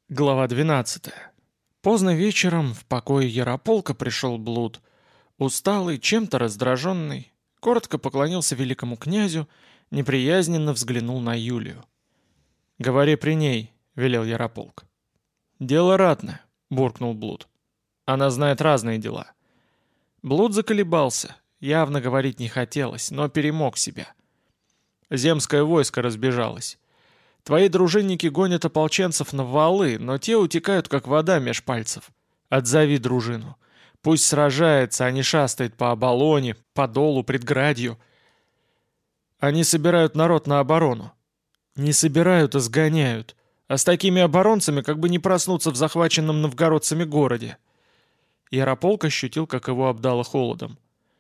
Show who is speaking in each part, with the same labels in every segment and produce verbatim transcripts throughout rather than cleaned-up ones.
Speaker 1: Глава двенадцатая. Поздно вечером в покое Ярополка пришел Блуд. Усталый, чем-то раздраженный, коротко поклонился великому князю, неприязненно взглянул на Юлию. «Говори при ней», — велел Ярополк. «Дело ратное», — буркнул Блуд. «Она знает разные дела». Блуд заколебался, явно говорить не хотелось, но перемог себя. Земское войско разбежалось. Твои дружинники гонят ополченцев на валы, но те утекают, как вода меж пальцев. Отзови дружину. Пусть сражается, а не шастает по оболоне, по долу, предградью. Они собирают народ на оборону. Не собирают, а сгоняют. А с такими оборонцами как бы не проснуться в захваченном новгородцами городе. Ярополк ощутил, как его обдало холодом.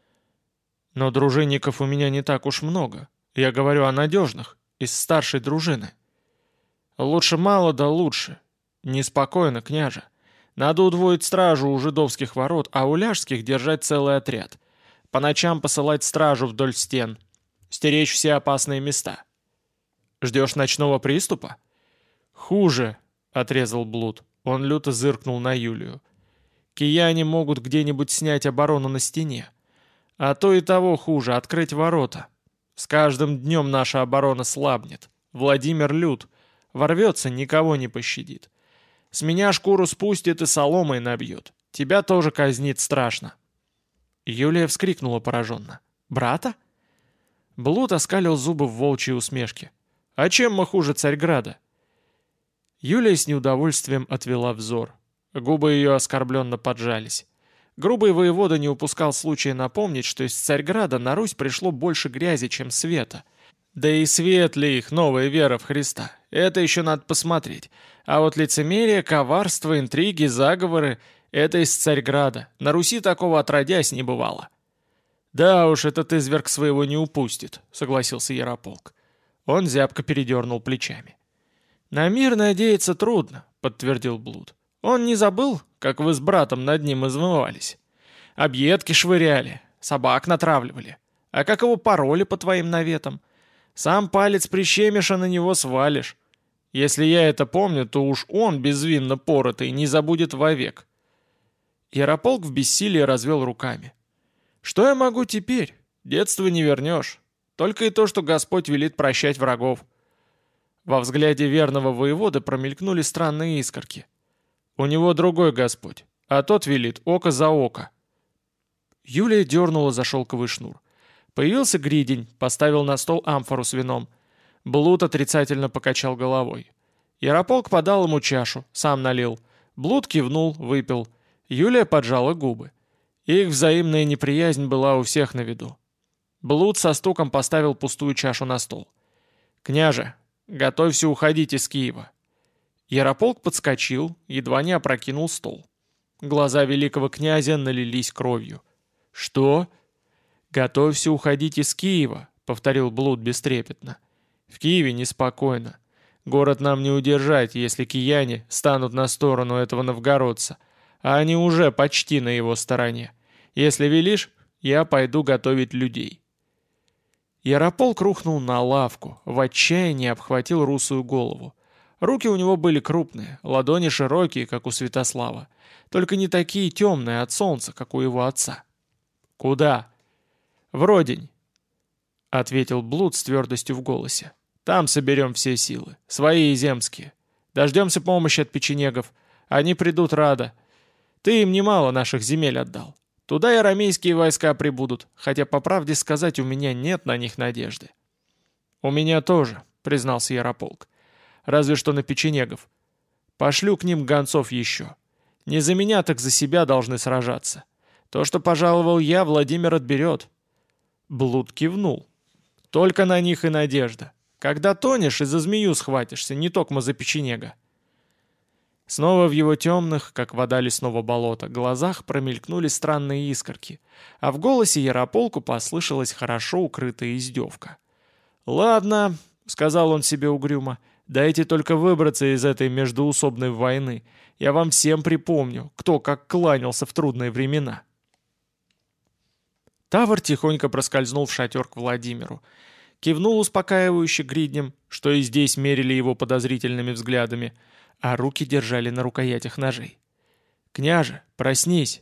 Speaker 1: Но дружинников у меня не так уж много. Я говорю о надежных, из старшей дружины. Лучше мало, да лучше. Неспокойно, княже. Надо удвоить стражу у жидовских ворот, а у ляжских держать целый отряд. По ночам посылать стражу вдоль стен. Стеречь все опасные места. Ждешь ночного приступа? Хуже, отрезал Блуд. Он люто зыркнул на Юлию. Кияне могут где-нибудь снять оборону на стене. А то и того хуже, открыть ворота. С каждым днем наша оборона слабнет. Владимир лют. Ворвется, никого не пощадит. С меня шкуру спустит и соломой набьет. Тебя тоже казнит страшно». Юлия вскрикнула пораженно. «Брата?» Блуд оскалил зубы в волчьей усмешке. «А чем мы хуже Царьграда?» Юлия с неудовольствием отвела взор. Губы ее оскорбленно поджались. Грубый воевода не упускал случая напомнить, что из Царьграда на Русь пришло больше грязи, чем света. Да и свет ли их новая вера в Христа? Это еще надо посмотреть. А вот лицемерие, коварство, интриги, заговоры — это из Царьграда. На Руси такого отродясь не бывало. «Да уж, этот изверг своего не упустит», — согласился Ярополк. Он зябко передернул плечами. «На мир надеяться трудно», — подтвердил Блуд. «Он не забыл, как вы с братом над ним измывались? Объедки швыряли, собак натравливали. А как его пароли по твоим наветам? Сам палец прищемиша на него свалишь. Если я это помню, то уж он, безвинно поротый, не забудет вовек». Ярополк в бессилии развел руками. «Что я могу теперь? Детство не вернешь. Только и то, что Господь велит прощать врагов». Во взгляде верного воевода промелькнули странные искорки. «У него другой Господь, а тот велит око за око». Юлия дернула за шелковый шнур. Появился Гридень, поставил на стол амфору с вином. Блуд отрицательно покачал головой. Ярополк подал ему чашу, сам налил. Блуд кивнул, выпил. Юлия поджала губы. Их взаимная неприязнь была у всех на виду. Блуд со стуком поставил пустую чашу на стол. «Княже, готовься уходить из Киева». Ярополк подскочил, едва не опрокинул стол. Глаза великого князя налились кровью. «Что?» «Готовься уходить из Киева», — повторил Блуд бестрепетно. «В Киеве неспокойно. Город нам не удержать, если кияне станут на сторону этого новгородца, а они уже почти на его стороне. Если велишь, я пойду готовить людей». Ярополк рухнул на лавку, в отчаянии обхватил русую голову. Руки у него были крупные, ладони широкие, как у Святослава, только не такие темные от солнца, как у его отца. «Куда?» «Вродень», — ответил Блуд с твердостью в голосе. «Там соберем все силы, свои и земские. Дождемся помощи от печенегов. Они придут рада. Ты им немало наших земель отдал. Туда и арамейские войска прибудут, хотя, по правде сказать, у меня нет на них надежды». «У меня тоже», — признался Ярополк. «Разве что на печенегов. Пошлю к ним гонцов еще. Не за меня, так за себя должны сражаться. То, что пожаловал я, Владимир отберет». Блуд кивнул. «Только на них и надежда. Когда тонешь, и за змею схватишься, не токмо за печенега». Снова в его темных, как вода лесного болота, глазах промелькнули странные искорки, а в голосе Ярополку послышалась хорошо укрытая издевка. «Ладно», — сказал он себе угрюмо, — «дайте только выбраться из этой междоусобной войны. Я вам всем припомню, кто как кланялся в трудные времена». Тавр тихонько проскользнул в шатер к Владимиру. Кивнул успокаивающе гриднем, что и здесь мерили его подозрительными взглядами, а руки держали на рукоятях ножей. «Княже, проснись!»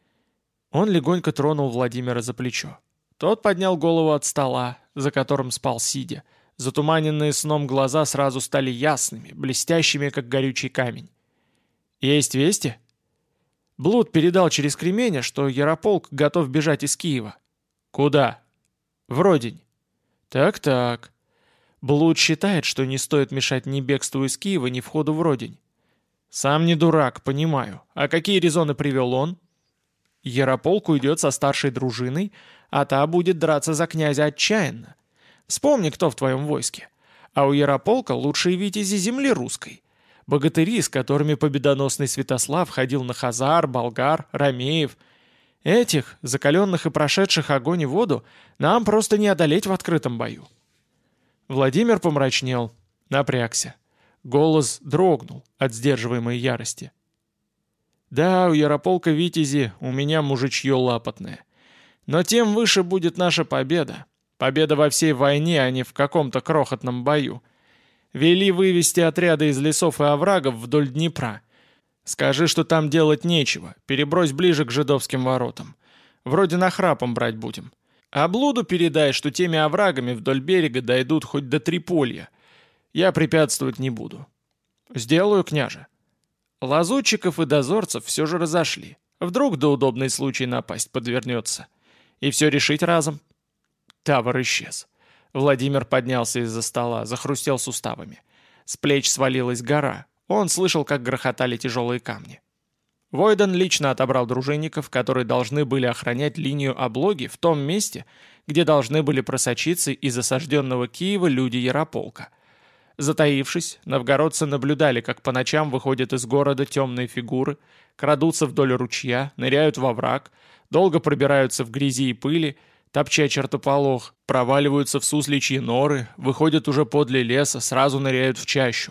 Speaker 1: Он легонько тронул Владимира за плечо. Тот поднял голову от стола, за которым спал сидя. Затуманенные сном глаза сразу стали ясными, блестящими, как горючий камень. «Есть вести?» Блуд передал через Кременя, что Ярополк готов бежать из Киева. «Куда?» «В Родень». «Так-так. Блуд считает, что не стоит мешать ни бегству из Киева, ни входу в Родень». «Сам не дурак, понимаю. А какие резоны привел он?» «Ярополк уйдет со старшей дружиной, а та будет драться за князя отчаянно. Вспомни, кто в твоем войске. А у Ярополка лучшие витязи земли русской. Богатыри, с которыми победоносный Святослав ходил на хазар, болгар, ромеев. Этих, закаленных и прошедших огонь и воду, нам просто не одолеть в открытом бою». Владимир помрачнел, напрягся. Голос дрогнул от сдерживаемой ярости. «Да, у Ярополка витязи, у меня мужичье лапотное. Но тем выше будет наша победа. Победа во всей войне, а не в каком-то крохотном бою. Вели вывести отряды из лесов и оврагов вдоль Днепра. Скажи, что там делать нечего, перебрось ближе к жидовским воротам. Вроде нахрапом брать будем. А Блуду передай, что теми оврагами вдоль берега дойдут хоть до Триполья. Я препятствовать не буду». «Сделаю, княже». Лазутчиков и дозорцев все же разошли. Вдруг до удобный случай напасть подвернется. И все решить разом. Тавр исчез. Владимир поднялся из-за стола, захрустел суставами. С плеч свалилась гора. Он слышал, как грохотали тяжелые камни. Войдан лично отобрал дружинников, которые должны были охранять линию облоги в том месте, где должны были просочиться из осажденного Киева люди Ярополка. Затаившись, новгородцы наблюдали, как по ночам выходят из города темные фигуры, крадутся вдоль ручья, ныряют во враг, долго пробираются в грязи и пыли, топча чертополох, проваливаются в сусличьи норы, выходят уже подле леса, сразу ныряют в чащу.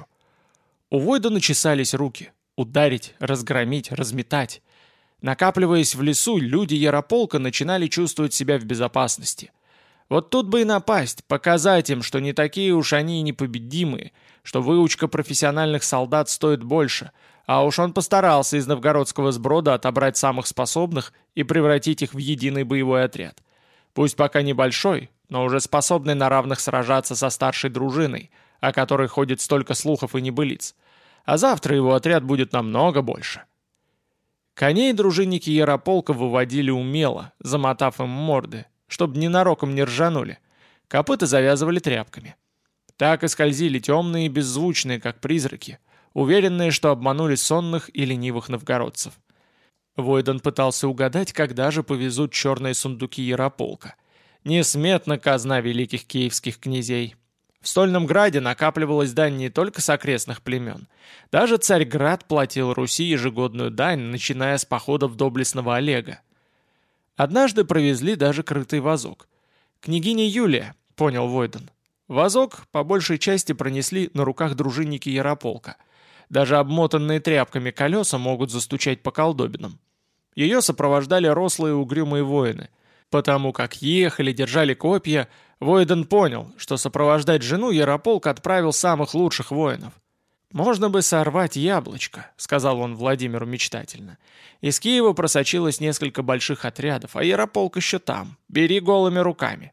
Speaker 1: У Войдана чесались руки. Ударить, разгромить, разметать. Накапливаясь в лесу, люди Ярополка начинали чувствовать себя в безопасности. Вот тут бы и напасть, показать им, что не такие уж они и непобедимые, что выучка профессиональных солдат стоит больше, а уж он постарался из новгородского сброда отобрать самых способных и превратить их в единый боевой отряд. Пусть пока небольшой, но уже способный на равных сражаться со старшей дружиной, о которой ходит столько слухов и небылиц. А завтра его отряд будет намного больше. Коней дружинники Ярополка выводили умело, замотав им морды, чтобы ненароком не ржанули. Копыта завязывали тряпками. Так и скользили темные и беззвучные, как призраки, уверенные, что обманули сонных и ленивых новгородцев. Войдан пытался угадать, когда же повезут черные сундуки Ярополка. Несметна казна великих киевских князей. В Стольном Граде накапливалась дань не только с окрестных племен. Даже Царьград платил Руси ежегодную дань, начиная с походов доблестного Олега. Однажды провезли даже крытый вазок. «Княгиня Юлия», — понял Войдан. Вазок по большей части пронесли на руках дружинники Ярополка. Даже обмотанные тряпками колеса могут застучать по колдобинам. Ее сопровождали рослые угрюмые воины. Потому как ехали, держали копья, Войдан понял, что сопровождать жену Ярополк отправил самых лучших воинов. «Можно бы сорвать яблочко», — сказал он Владимиру мечтательно. «Из Киева просочилось несколько больших отрядов, а Ярополк еще там. Бери голыми руками».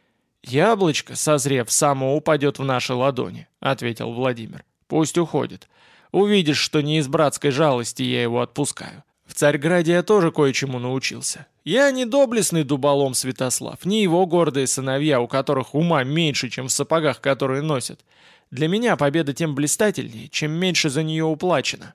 Speaker 1: «Яблочко, созрев, само упадет в наши ладони», — ответил Владимир. «Пусть уходит. Увидишь, что не из братской жалости я его отпускаю. В Царьграде я тоже кое-чему научился. Я не доблестный дуболом Святослав, не его гордые сыновья, у которых ума меньше, чем в сапогах, которые носят. Для меня победа тем блистательнее, чем меньше за нее уплачено».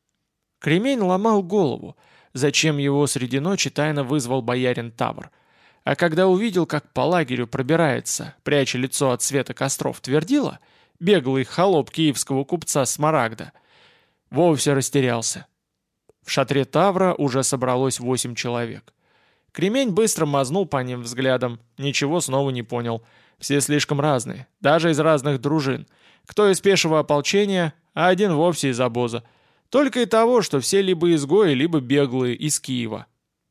Speaker 1: Кремень ломал голову, зачем его среди ночи тайно вызвал боярин Тавр. А когда увидел, как по лагерю пробирается, пряча лицо от света костров, Твердила, беглый холоп киевского купца Смарагда, вовсе растерялся. В шатре Тавра уже собралось восемь человек. Кремень быстро мазнул по ним взглядом, ничего снова не понял. Все слишком разные, даже из разных дружин. Кто из пешего ополчения, а один вовсе из обоза. Только и того, что все либо изгои, либо беглые из Киева.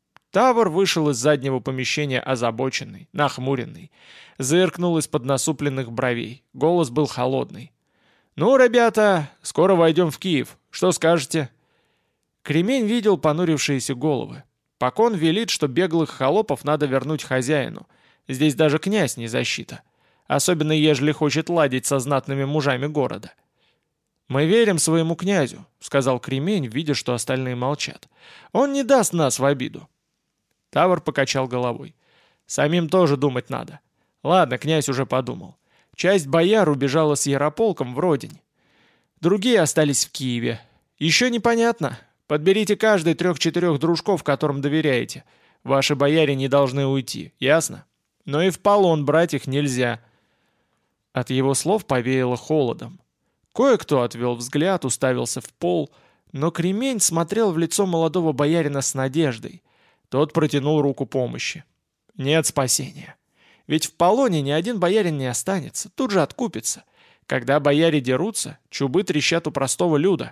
Speaker 1: Тавр вышел из заднего помещения озабоченный, нахмуренный. Зыркнул из-под насупленных бровей. Голос был холодный. «Ну, ребята, скоро войдем в Киев. Что скажете?» Кремень видел понурившиеся головы. Покон велит, что беглых холопов надо вернуть хозяину. Здесь даже князь не защита. Особенно ежели хочет ладить со знатными мужами города. «Мы верим своему князю», — сказал Кремень, видя, что остальные молчат. «Он не даст нас в обиду». Тавр покачал головой. «Самим тоже думать надо. Ладно, князь уже подумал. Часть бояр убежала с Ярополком в Родень. Другие остались в Киеве. Еще непонятно. Подберите каждый трех-четырех дружков, которым доверяете. Ваши бояре не должны уйти, ясно? Но и в полон брать их нельзя». От его слов повеяло холодом. Кое-кто отвел взгляд, уставился в пол, но Кремень смотрел в лицо молодого боярина с надеждой. Тот протянул руку помощи. «Нет спасения. Ведь в полоне ни один боярин не останется, тут же откупится. Когда бояре дерутся, чубы трещат у простого люда».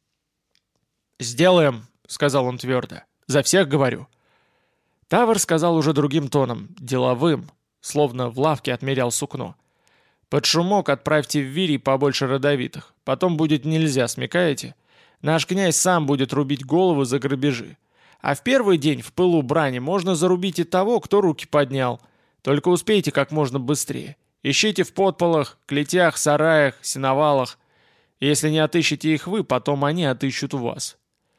Speaker 1: «Сделаем», — сказал он твердо. «За всех говорю». Тавр сказал уже другим тоном, деловым, словно в лавке отмерял сукно. «Под шумок отправьте в Вирий побольше родовитых. Потом будет нельзя, смекаете? Наш князь сам будет рубить голову за грабежи. А в первый день в пылу брани можно зарубить и того, кто руки поднял. Только успейте как можно быстрее. Ищите в подполах, клетях, сараях, сеновалах. Если не отыщете их вы, потом они отыщут вас».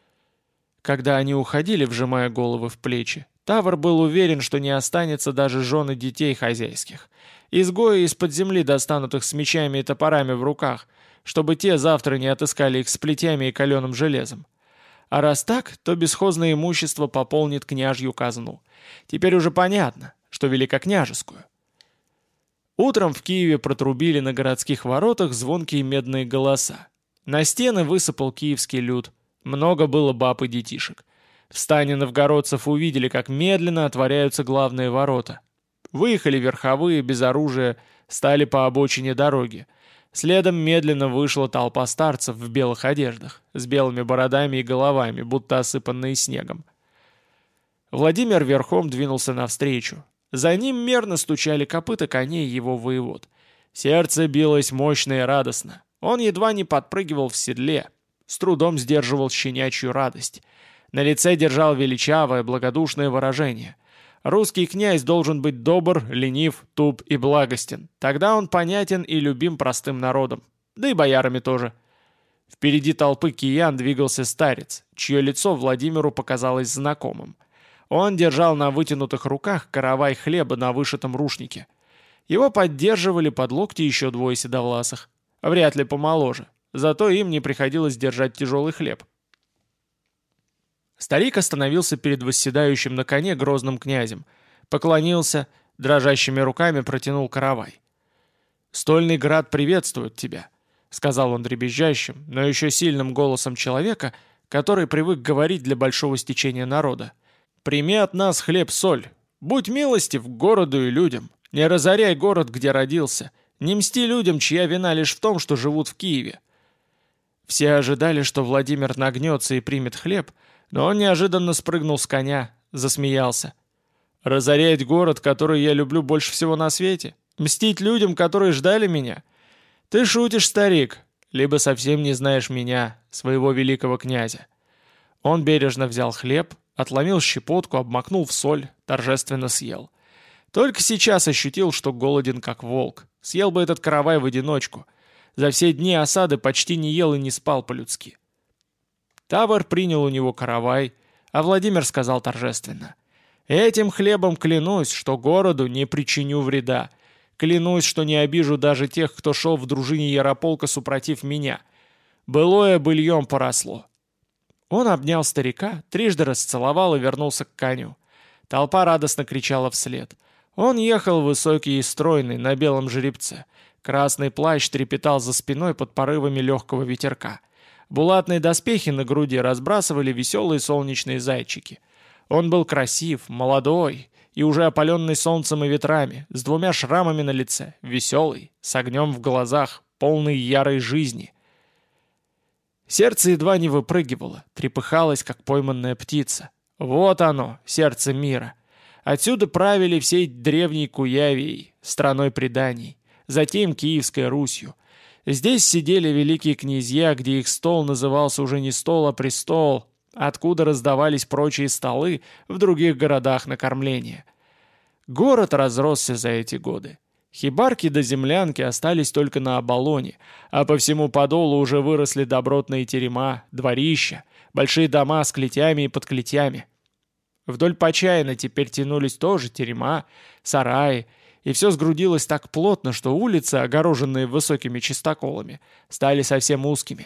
Speaker 1: Когда они уходили, вжимая головы в плечи, Тавр был уверен, что не останется даже жен и детей хозяйских. Изгои из-под земли достанут их с мечами и топорами в руках, чтобы те завтра не отыскали их с плетями и каленым железом. А раз так, то бесхозное имущество пополнит княжью казну. Теперь уже понятно, что великокняжескую. Утром в Киеве протрубили на городских воротах звонкие медные голоса. На стены высыпал киевский люд. Много было баб и детишек. В стане новгородцев увидели, как медленно отворяются главные ворота. Выехали верховые, без оружия, стали по обочине дороги. Следом медленно вышла толпа старцев в белых одеждах, с белыми бородами и головами, будто осыпанные снегом. Владимир верхом двинулся навстречу. За ним мерно стучали копыта коней его воевод. Сердце билось мощно и радостно. Он едва не подпрыгивал в седле, с трудом сдерживал щенячью радость. На лице держал величавое, благодушное выражение. Русский князь должен быть добр, ленив, туп и благостен. Тогда он понятен и любим простым народом. Да и боярами тоже. Впереди толпы киян двигался старец, чье лицо Владимиру показалось знакомым. Он держал на вытянутых руках каравай хлеба на вышитом рушнике. Его поддерживали под локти еще двое седовласых. Вряд ли помоложе. Зато им не приходилось держать тяжелый хлеб. Старик остановился перед восседающим на коне грозным князем, поклонился, дрожащими руками протянул каравай. «Стольный град приветствует тебя», — сказал он дребезжащим, но еще сильным голосом человека, который привык говорить для большого стечения народа. «Прими от нас хлеб-соль. Будь милостив к городу и людям. Не разоряй город, где родился. Не мсти людям, чья вина лишь в том, что живут в Киеве». Все ожидали, что Владимир нагнется и примет хлеб, но он неожиданно спрыгнул с коня, засмеялся. «Разорять город, который я люблю больше всего на свете? Мстить людям, которые ждали меня? Ты шутишь, старик, либо совсем не знаешь меня, своего великого князя». Он бережно взял хлеб, отломил щепотку, обмакнул в соль, торжественно съел. Только сейчас ощутил, что голоден как волк. Съел бы этот каравай в одиночку. За все дни осады почти не ел и не спал по-людски. Тавр принял у него каравай, а Владимир сказал торжественно: «Этим хлебом клянусь, что городу не причиню вреда. Клянусь, что не обижу даже тех, кто шел в дружине Ярополка супротив меня. Былое быльем поросло». Он обнял старика, трижды расцеловал и вернулся к коню. Толпа радостно кричала вслед. Он ехал высокий и стройный, на белом жеребце. Красный плащ трепетал за спиной под порывами легкого ветерка. Булатные доспехи на груди разбрасывали веселые солнечные зайчики. Он был красив, молодой и уже опаленный солнцем и ветрами, с двумя шрамами на лице, веселый, с огнем в глазах, полный ярой жизни. Сердце едва не выпрыгивало, трепыхалось, как пойманная птица. Вот оно, сердце мира. Отсюда правили всей древней Куявией, страной преданий, затем Киевской Русью. Здесь сидели великие князья, где их стол назывался уже не стол, а престол, откуда раздавались прочие столы в других городах на кормление. Город разросся за эти годы. Хибарки до землянки остались только на оболоне, а по всему подолу уже выросли добротные терема, дворища, большие дома с клетями и подклетями. Вдоль Почаина теперь тянулись тоже терема, сараи, и все сгрудилось так плотно, что улицы, огороженные высокими чистоколами, стали совсем узкими.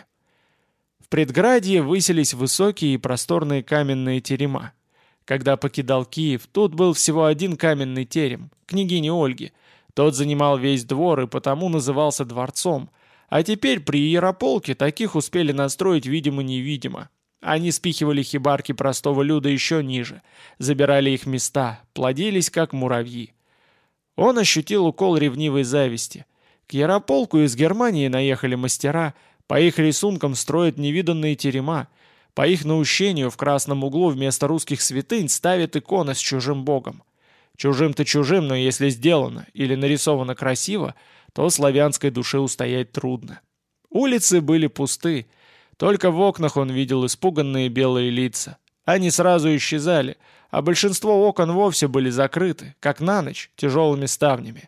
Speaker 1: В предградье высились высокие и просторные каменные терема. Когда покидал Киев, тут был всего один каменный терем, княгини Ольги. Тот занимал весь двор и потому назывался дворцом, а теперь при Ярополке таких успели настроить видимо-невидимо. Они спихивали хибарки простого люда еще ниже, забирали их места, плодились как муравьи. Он ощутил укол ревнивой зависти. К Ярополку из Германии наехали мастера, по их рисункам строят невиданные терема, по их наущению в красном углу вместо русских святынь ставят иконы с чужим богом. Чужим-то чужим, но если сделано или нарисовано красиво, то славянской душе устоять трудно. Улицы были пусты, только в окнах он видел испуганные белые лица. Они сразу исчезали, а большинство окон вовсе были закрыты, как на ночь, тяжелыми ставнями.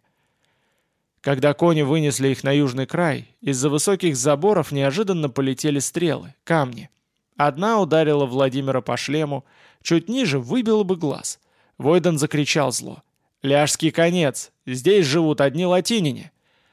Speaker 1: Когда кони вынесли их на южный край, из-за высоких заборов неожиданно полетели стрелы, камни. Одна ударила Владимира по шлему, чуть ниже выбила бы глаз. Войдан закричал зло. «Ляжский конец! Здесь живут одни латинине!»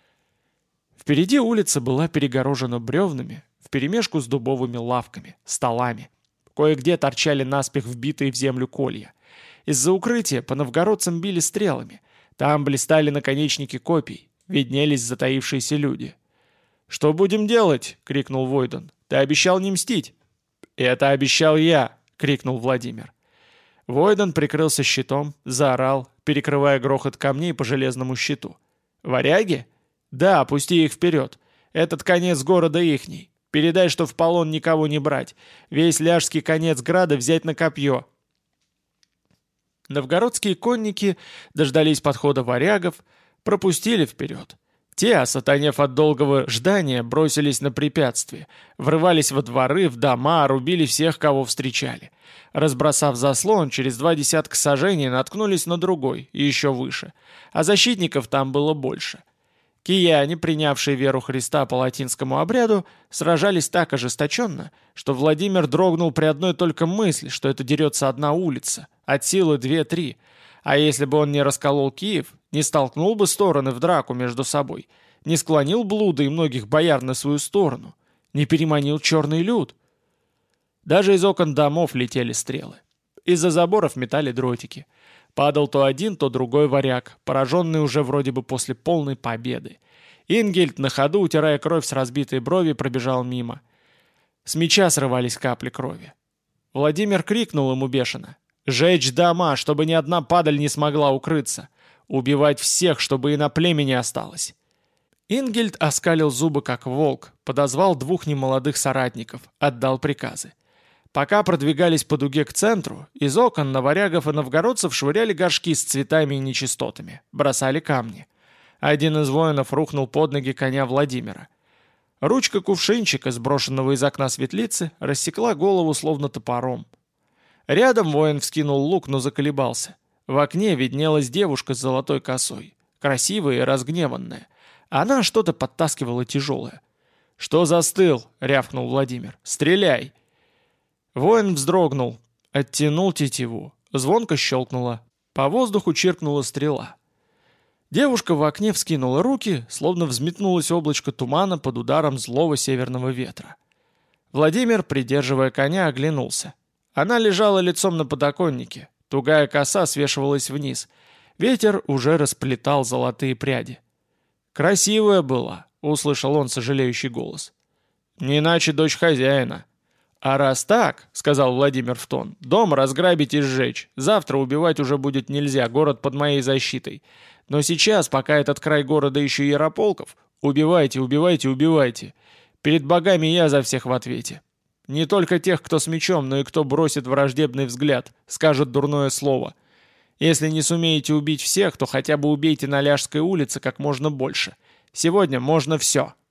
Speaker 1: Впереди улица была перегорожена бревнами, вперемешку с дубовыми лавками, столами. Кое-где торчали наспех вбитые в землю колья. Из-за укрытия по новгородцам били стрелами. Там блистали наконечники копий, виднелись затаившиеся люди. «Что будем делать?» — крикнул Войдан. «Ты обещал не мстить!» «Это обещал я!» — крикнул Владимир. Войдан прикрылся щитом, заорал, перекрывая грохот камней по железному щиту. «Варяги? Да, пусти их вперед. Этот конец города ихний. Передай, что в полон никого не брать. Весь ляжский конец града взять на копье». Новгородские конники дождались подхода варягов, пропустили вперед. Те, осатанев от долгого ждания, бросились на препятствие, врывались во дворы, в дома, рубили всех, кого встречали. Разбросав заслон, через два десятка сажений наткнулись на другой, и еще выше, а защитников там было больше. Кияне, принявшие веру Христа по латинскому обряду, сражались так ожесточенно, что Владимир дрогнул при одной только мысли, что это дерется одна улица, от силы две-три, а если бы он не расколол Киев, не столкнул бы стороны в драку между собой, не склонил блуда и многих бояр на свою сторону, не переманил черный люд. Даже из окон домов летели стрелы. Из-за заборов метали дротики. Падал то один, то другой варяг, пораженный уже вроде бы после полной победы. Ингельд на ходу, утирая кровь с разбитой брови, пробежал мимо. С меча срывались капли крови. Владимир крикнул ему бешено: «Жечь дома, чтобы ни одна падаль не смогла укрыться! Убивать всех, чтобы и на племени осталось!» Ингельд оскалил зубы, как волк, подозвал двух немолодых соратников, отдал приказы. Пока продвигались по дуге к центру, из окон на варягов и новгородцев швыряли горшки с цветами и нечистотами, бросали камни. Один из воинов рухнул под ноги коня Владимира. Ручка кувшинчика, сброшенного из окна светлицы, рассекла голову словно топором. Рядом воин вскинул лук, но заколебался. В окне виднелась девушка с золотой косой, красивая и разгневанная. Она что-то подтаскивала тяжелое. «Что застыл?» — рявкнул Владимир. «Стреляй!» Воин вздрогнул, оттянул тетиву. Звонко щелкнуло. По воздуху чиркнула стрела. Девушка в окне вскинула руки, словно взметнулось облачко тумана под ударом злого северного ветра. Владимир, придерживая коня, оглянулся. Она лежала лицом на подоконнике. Тугая коса свешивалась вниз. Ветер уже расплетал золотые пряди. «Красивая была», — услышал он сожалеющий голос. «Не иначе дочь хозяина». «А раз так, — сказал Владимир в тон, — дом разграбить и сжечь. Завтра убивать уже будет нельзя, город под моей защитой. Но сейчас, пока этот край города еще Ярополков, убивайте, убивайте, убивайте. Перед богами я за всех в ответе. Не только тех, кто с мечом, но и кто бросит враждебный взгляд, скажет дурное слово. Если не сумеете убить всех, то хотя бы убейте на Ляжской улице как можно больше. Сегодня можно все».